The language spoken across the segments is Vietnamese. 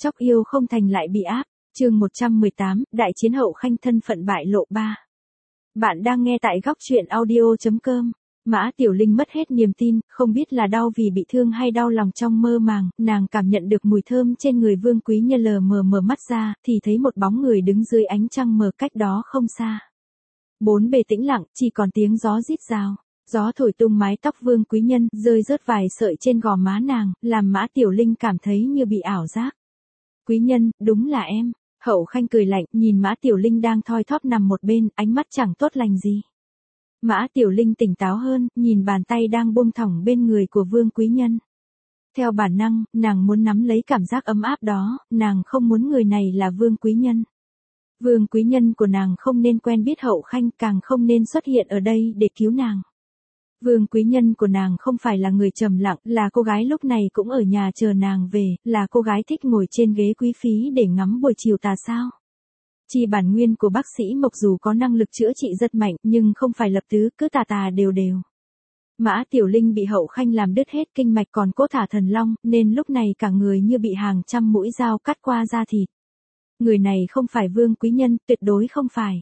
Chóc yêu không thành lại bị áp. Chương 118, đại chiến Hậu Khanh thân phận bại lộ 3. Bạn đang nghe tại góc truyện audio.com. Mã Tiểu Linh mất hết niềm tin, không biết là đau vì bị thương hay đau lòng trong mơ màng, nàng cảm nhận được mùi thơm trên người Vương Quý Nhân lờ mờ mở mắt ra, thì thấy một bóng người đứng dưới ánh trăng mờ cách đó không xa. Bốn bề tĩnh lặng, chỉ còn tiếng gió rít rào. Gió thổi tung mái tóc Vương Quý Nhân, rơi rớt vài sợi trên gò má nàng, làm Mã Tiểu Linh cảm thấy như bị ảo giác. Quý Nhân, đúng là em. Hậu Khanh cười lạnh, nhìn Mã Tiểu Linh đang thoi thóp nằm một bên, ánh mắt chẳng tốt lành gì. Mã Tiểu Linh tỉnh táo hơn, nhìn bàn tay đang buông thõng bên người của Vương Quý Nhân. Theo bản năng, nàng muốn nắm lấy cảm giác ấm áp đó, nàng không muốn người này là Vương Quý Nhân. Vương Quý Nhân của nàng không nên quen biết Hậu Khanh, càng không nên xuất hiện ở đây để cứu nàng. Vương Quý Nhân của nàng không phải là người trầm lặng, là cô gái lúc này cũng ở nhà chờ nàng về, là cô gái thích ngồi trên ghế quý phí để ngắm buổi chiều tà sao. Chi bản nguyên của bác sĩ Mộc dù có năng lực chữa trị rất mạnh, nhưng không phải lập tứ, cứ tà tà đều đều. Mã Tiểu Linh bị Hậu Khanh làm đứt hết kinh mạch còn cốt thả thần long, nên lúc này cả người như bị hàng trăm mũi dao cắt qua da thịt. Người này không phải Vương Quý Nhân, tuyệt đối không phải.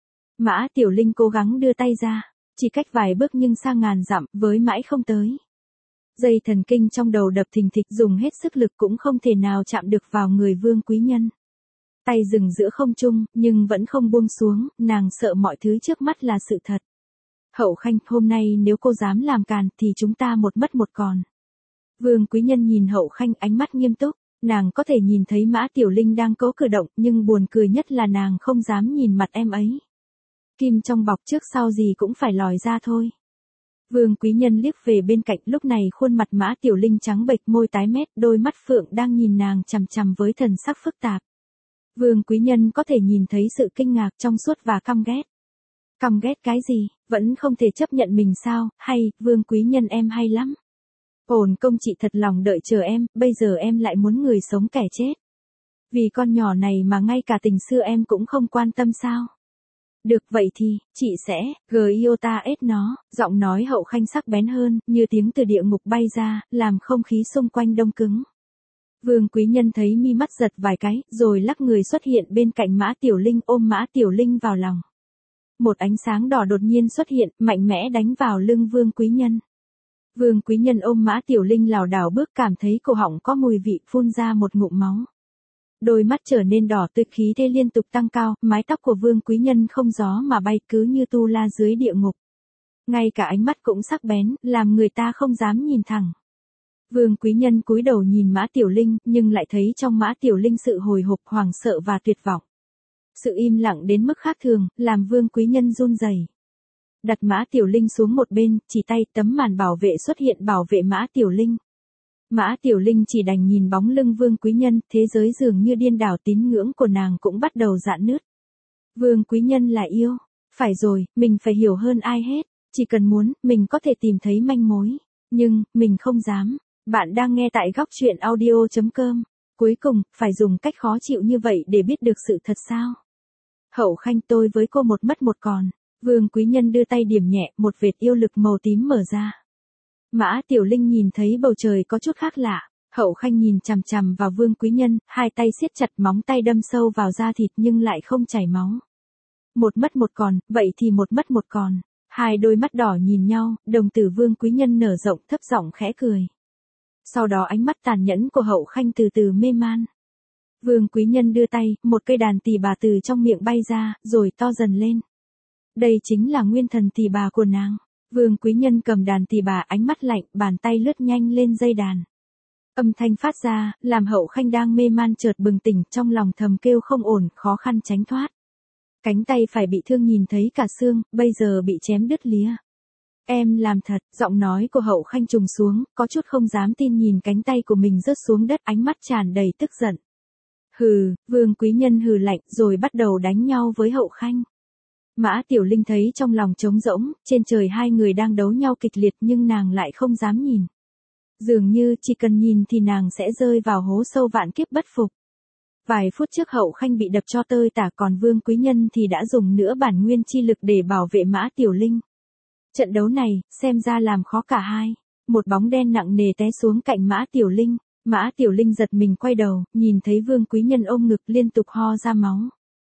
Mã Tiểu Linh cố gắng đưa tay ra. Chỉ cách vài bước nhưng xa ngàn dặm, với mãi không tới. Dây thần kinh trong đầu đập thình thịch, dùng hết sức lực cũng không thể nào chạm được vào người Vương Quý Nhân. Tay dừng giữa không trung, nhưng vẫn không buông xuống, nàng sợ mọi thứ trước mắt là sự thật. Hậu Khanh, hôm nay nếu cô dám làm càn, thì chúng ta một mất một còn. Vương Quý Nhân nhìn Hậu Khanh ánh mắt nghiêm túc, nàng có thể nhìn thấy Mã Tiểu Linh đang cố cử động, nhưng buồn cười nhất là nàng không dám nhìn mặt em ấy. Kim trong bọc trước sau gì cũng phải lòi ra thôi. Vương Quý Nhân liếc về bên cạnh, lúc này khuôn mặt Mã Tiểu Linh trắng bệch, môi tái mét, đôi mắt phượng đang nhìn nàng chằm chằm với thần sắc phức tạp. Vương Quý Nhân có thể nhìn thấy sự kinh ngạc trong suốt và căm ghét. Căm ghét cái gì, vẫn không thể chấp nhận mình sao, hay, Vương Quý Nhân em hay lắm. Hồn công chị thật lòng đợi chờ em, bây giờ em lại muốn người sống kẻ chết. Vì con nhỏ này mà ngay cả tình xưa em cũng không quan tâm sao. Được vậy thì, chị sẽ, Giota ết nó, giọng nói Hậu Khanh sắc bén hơn, như tiếng từ địa ngục bay ra, làm không khí xung quanh đông cứng. Vương Quý Nhân thấy mi mắt giật vài cái, rồi lắc người xuất hiện bên cạnh Mã Tiểu Linh, ôm Mã Tiểu Linh vào lòng. Một ánh sáng đỏ đột nhiên xuất hiện, mạnh mẽ đánh vào lưng Vương Quý Nhân. Vương Quý Nhân ôm Mã Tiểu Linh lảo đảo bước, cảm thấy cổ họng có mùi vị, phun ra một ngụm máu. Đôi mắt trở nên đỏ tươi, khí thế liên tục tăng cao, mái tóc của Vương Quý Nhân không gió mà bay, cứ như tu la dưới địa ngục. Ngay cả ánh mắt cũng sắc bén, làm người ta không dám nhìn thẳng. Vương Quý Nhân cúi đầu nhìn Mã Tiểu Linh, nhưng lại thấy trong Mã Tiểu Linh sự hồi hộp, hoảng sợ và tuyệt vọng. Sự im lặng đến mức khác thường, làm Vương Quý Nhân run rẩy. Đặt Mã Tiểu Linh xuống một bên, chỉ tay, tấm màn bảo vệ xuất hiện bảo vệ Mã Tiểu Linh. Mã Tiểu Linh chỉ đành nhìn bóng lưng Vương Quý Nhân, thế giới dường như điên đảo, tín ngưỡng của nàng cũng bắt đầu rạn nứt. Vương Quý Nhân là yêu. Phải rồi, mình phải hiểu hơn ai hết. Chỉ cần muốn, mình có thể tìm thấy manh mối. Nhưng, mình không dám. Bạn đang nghe tại góc truyện audio.com. Cuối cùng, phải dùng cách khó chịu như vậy để biết được sự thật sao? Hậu Khanh, tôi với cô một mất một còn. Vương Quý Nhân đưa tay điểm nhẹ, một vệt yêu lực màu tím mở ra. Mã Tiểu Linh nhìn thấy bầu trời có chút khác lạ. Hậu Khanh nhìn chằm chằm vào Vương Quý Nhân, hai tay siết chặt, móng tay đâm sâu vào da thịt nhưng lại không chảy máu. Một mất một còn, vậy thì một mất một còn. Hai đôi mắt đỏ nhìn nhau, đồng tử Vương Quý Nhân nở rộng, thấp giọng khẽ cười. Sau đó ánh mắt tàn nhẫn của Hậu Khanh từ từ mê man. Vương Quý Nhân đưa tay, một cây đàn tỳ bà từ trong miệng bay ra, rồi to dần lên. Đây chính là nguyên thần tỳ bà của nàng. Vương Quý Nhân cầm đàn tỳ bà, ánh mắt lạnh, bàn tay lướt nhanh lên dây đàn. Âm thanh phát ra, làm Hậu Khanh đang mê man chợt bừng tỉnh, trong lòng thầm kêu không ổn, khó khăn tránh thoát. Cánh tay phải bị thương nhìn thấy cả xương, bây giờ bị chém đứt lìa. Em làm thật, giọng nói của Hậu Khanh trùng xuống, có chút không dám tin nhìn cánh tay của mình rớt xuống đất, ánh mắt tràn đầy tức giận. Hừ, Vương Quý Nhân hừ lạnh, rồi bắt đầu đánh nhau với Hậu Khanh. Mã Tiểu Linh thấy trong lòng trống rỗng, trên trời hai người đang đấu nhau kịch liệt nhưng nàng lại không dám nhìn. Dường như chỉ cần nhìn thì nàng sẽ rơi vào hố sâu vạn kiếp bất phục. Vài phút trước Hậu Khanh bị đập cho tơi tả, còn Vương Quý Nhân thì đã dùng nửa bản nguyên chi lực để bảo vệ Mã Tiểu Linh. Trận đấu này, xem ra làm khó cả hai. Một bóng đen nặng nề té xuống cạnh Mã Tiểu Linh. Mã Tiểu Linh giật mình quay đầu, nhìn thấy Vương Quý Nhân ôm ngực liên tục ho ra máu.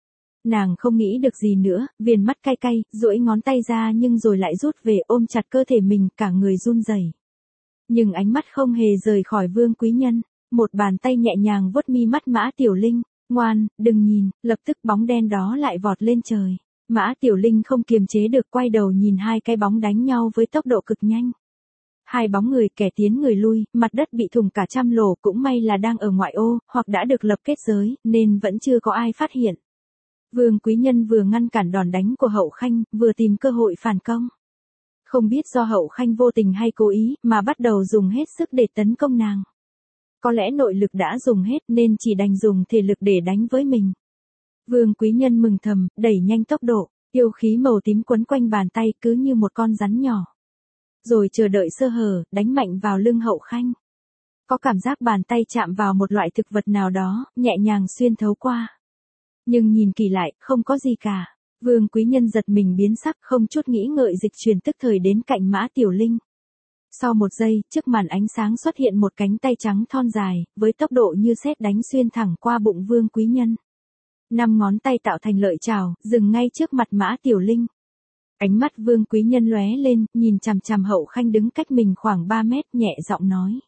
Nàng không nghĩ được gì nữa, viền mắt cay cay, duỗi ngón tay ra nhưng rồi lại rút về ôm chặt cơ thể mình, cả người run rẩy. Nhưng ánh mắt không hề rời khỏi Vương Quý Nhân, một bàn tay nhẹ nhàng vuốt mi mắt Mã Tiểu Linh, ngoan, đừng nhìn, lập tức bóng đen đó lại vọt lên trời. Mã Tiểu Linh không kiềm chế được quay đầu nhìn hai cái bóng đánh nhau với tốc độ cực nhanh. Hai bóng người kẻ tiến người lui, mặt đất bị thủng cả trăm lỗ, cũng may là đang ở ngoại ô, hoặc đã được lập kết giới, nên vẫn chưa có ai phát hiện. Vương Quý Nhân vừa ngăn cản đòn đánh của Hậu Khanh, vừa tìm cơ hội phản công. Không biết do Hậu Khanh vô tình hay cố ý, mà bắt đầu dùng hết sức để tấn công nàng. Có lẽ nội lực đã dùng hết nên chỉ đành dùng thể lực để đánh với mình. Vương Quý Nhân mừng thầm, đẩy nhanh tốc độ, yêu khí màu tím quấn quanh bàn tay cứ như một con rắn nhỏ. Rồi chờ đợi sơ hở, đánh mạnh vào lưng Hậu Khanh. Có cảm giác bàn tay chạm vào một loại thực vật nào đó, nhẹ nhàng xuyên thấu qua. Nhưng nhìn kỳ lại, không có gì cả. Vương Quý Nhân giật mình biến sắc, không chút nghĩ ngợi dịch chuyển tức thời đến cạnh Mã Tiểu Linh. Sau một giây, trước màn ánh sáng xuất hiện một cánh tay trắng thon dài, với tốc độ như sét đánh xuyên thẳng qua bụng Vương Quý Nhân. 5 ngón tay tạo thành lợi chảo, dừng ngay trước mặt Mã Tiểu Linh. Ánh mắt Vương Quý Nhân lóe lên, nhìn chằm chằm Hậu Khanh đứng cách mình khoảng 3 mét, nhẹ giọng nói.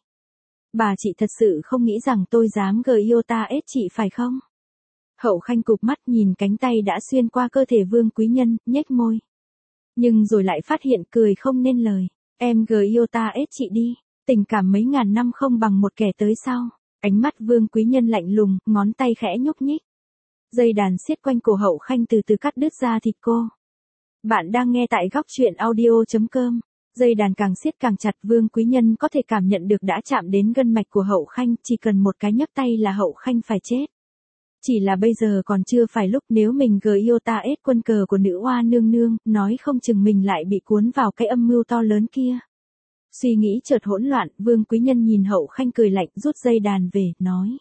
Bà chị thật sự không nghĩ rằng tôi dám Iota ết chị phải không? Hậu Khanh cụp mắt nhìn cánh tay đã xuyên qua cơ thể Vương Quý Nhân, nhếch môi. Nhưng rồi lại phát hiện cười không nên lời. Em Iota ết chị đi, tình cảm mấy ngàn năm không bằng một kẻ tới sau. Ánh mắt Vương Quý Nhân lạnh lùng, ngón tay khẽ nhúc nhích. Dây đàn siết quanh cổ Hậu Khanh từ từ cắt đứt ra thịt cô. Bạn đang nghe tại góc truyện audio.com. Dây đàn càng siết càng chặt, Vương Quý Nhân có thể cảm nhận được đã chạm đến gân mạch của Hậu Khanh, chỉ cần một cái nhấc tay là Hậu Khanh phải chết. Chỉ là bây giờ còn chưa phải lúc, nếu mình Iota ết quân cờ của nữ oa nương nương, nói không chừng mình lại bị cuốn vào cái âm mưu to lớn kia. Suy nghĩ chợt hỗn loạn, Vương Quý Nhân nhìn Hậu Khanh cười lạnh, rút dây đàn về, nói.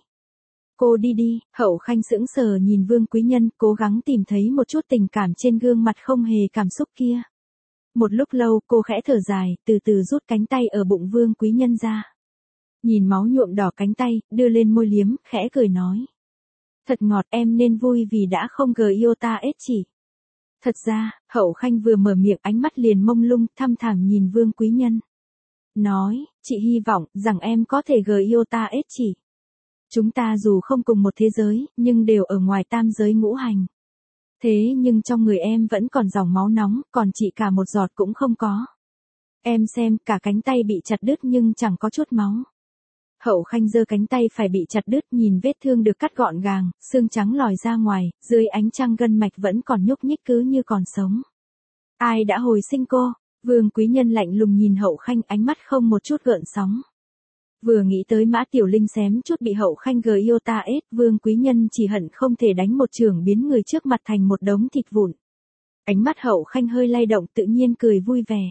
Cô đi đi. Hậu Khanh sững sờ nhìn Vương Quý Nhân, cố gắng tìm thấy một chút tình cảm trên gương mặt không hề cảm xúc kia. Một lúc lâu, cô khẽ thở dài, từ từ rút cánh tay ở bụng Vương Quý Nhân ra. Nhìn máu nhuộm đỏ cánh tay, đưa lên môi liếm, khẽ cười nói. Thật ngọt, em nên vui vì đã không Iota ết chị. Thật ra, Hậu Khanh vừa mở miệng ánh mắt liền mông lung, thăm thẳm nhìn Vương Quý Nhân. Nói, chị hy vọng rằng em có thể Iota ết chị. Chúng ta dù không cùng một thế giới, nhưng đều ở ngoài tam giới ngũ hành. Thế nhưng trong người em vẫn còn dòng máu nóng, còn chị cả một giọt cũng không có. Em xem, cả cánh tay bị chặt đứt nhưng chẳng có chút máu. Hậu Khanh giơ cánh tay phải bị chặt đứt, nhìn vết thương được cắt gọn gàng, xương trắng lòi ra ngoài, dưới ánh trăng gân mạch vẫn còn nhúc nhích cứ như còn sống. Ai đã hồi sinh cô? Vương Quý Nhân lạnh lùng nhìn Hậu Khanh, ánh mắt không một chút gợn sóng. Vừa nghĩ tới Mã Tiểu Linh xém chút bị Hậu Khanh Iota ết, Vương Quý Nhân chỉ hận không thể đánh một chưởng biến người trước mặt thành một đống thịt vụn. Ánh mắt Hậu Khanh hơi lay động, tự nhiên cười vui vẻ.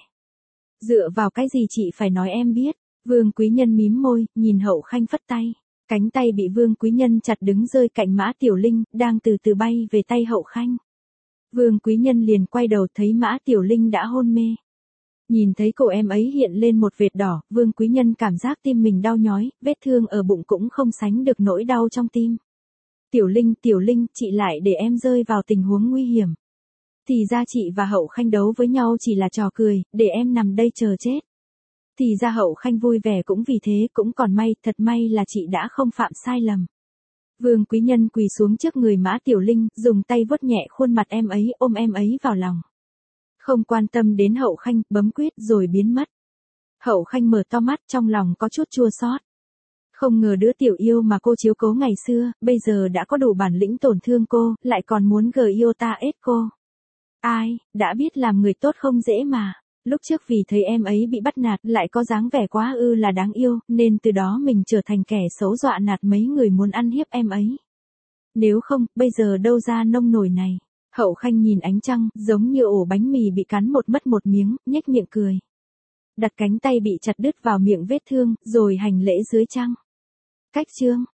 Dựa vào cái gì chị phải nói em biết? Vương Quý Nhân mím môi, nhìn Hậu Khanh phất tay. Cánh tay bị Vương Quý Nhân chặt đứng rơi cạnh Mã Tiểu Linh, đang từ từ bay về tay Hậu Khanh. Vương Quý Nhân liền quay đầu thấy Mã Tiểu Linh đã hôn mê. Nhìn thấy cô em ấy hiện lên một vệt đỏ, Vương Quý Nhân cảm giác tim mình đau nhói, vết thương ở bụng cũng không sánh được nỗi đau trong tim. Tiểu Linh, chị lại để em rơi vào tình huống nguy hiểm. Thì ra chị và Hậu Khanh đấu với nhau chỉ là trò cười, để em nằm đây chờ chết. Thì ra Hậu Khanh vui vẻ cũng vì thế, cũng còn may, thật may là chị đã không phạm sai lầm. Vương Quý Nhân quỳ xuống trước người Mã Tiểu Linh, dùng tay vuốt nhẹ khuôn mặt em ấy, ôm em ấy vào lòng. Không quan tâm đến Hậu Khanh, bấm quyết rồi biến mất. Hậu Khanh mở to mắt, trong lòng có chút chua xót. Không ngờ đứa tiểu yêu mà cô chiếu cố ngày xưa, bây giờ đã có đủ bản lĩnh tổn thương cô, lại còn muốn Iota ết cô. Ai, đã biết làm người tốt không dễ mà. Lúc trước vì thấy em ấy bị bắt nạt, lại có dáng vẻ quá là đáng yêu, nên từ đó mình trở thành kẻ xấu dọa nạt mấy người muốn ăn hiếp em ấy. Nếu không, bây giờ đâu ra nông nổi này. Hậu Khanh nhìn ánh trăng, giống như ổ bánh mì bị cắn một mất một miếng, nhếch miệng cười. Đặt cánh tay bị chặt đứt vào miệng vết thương, rồi hành lễ dưới trăng. Cách chương.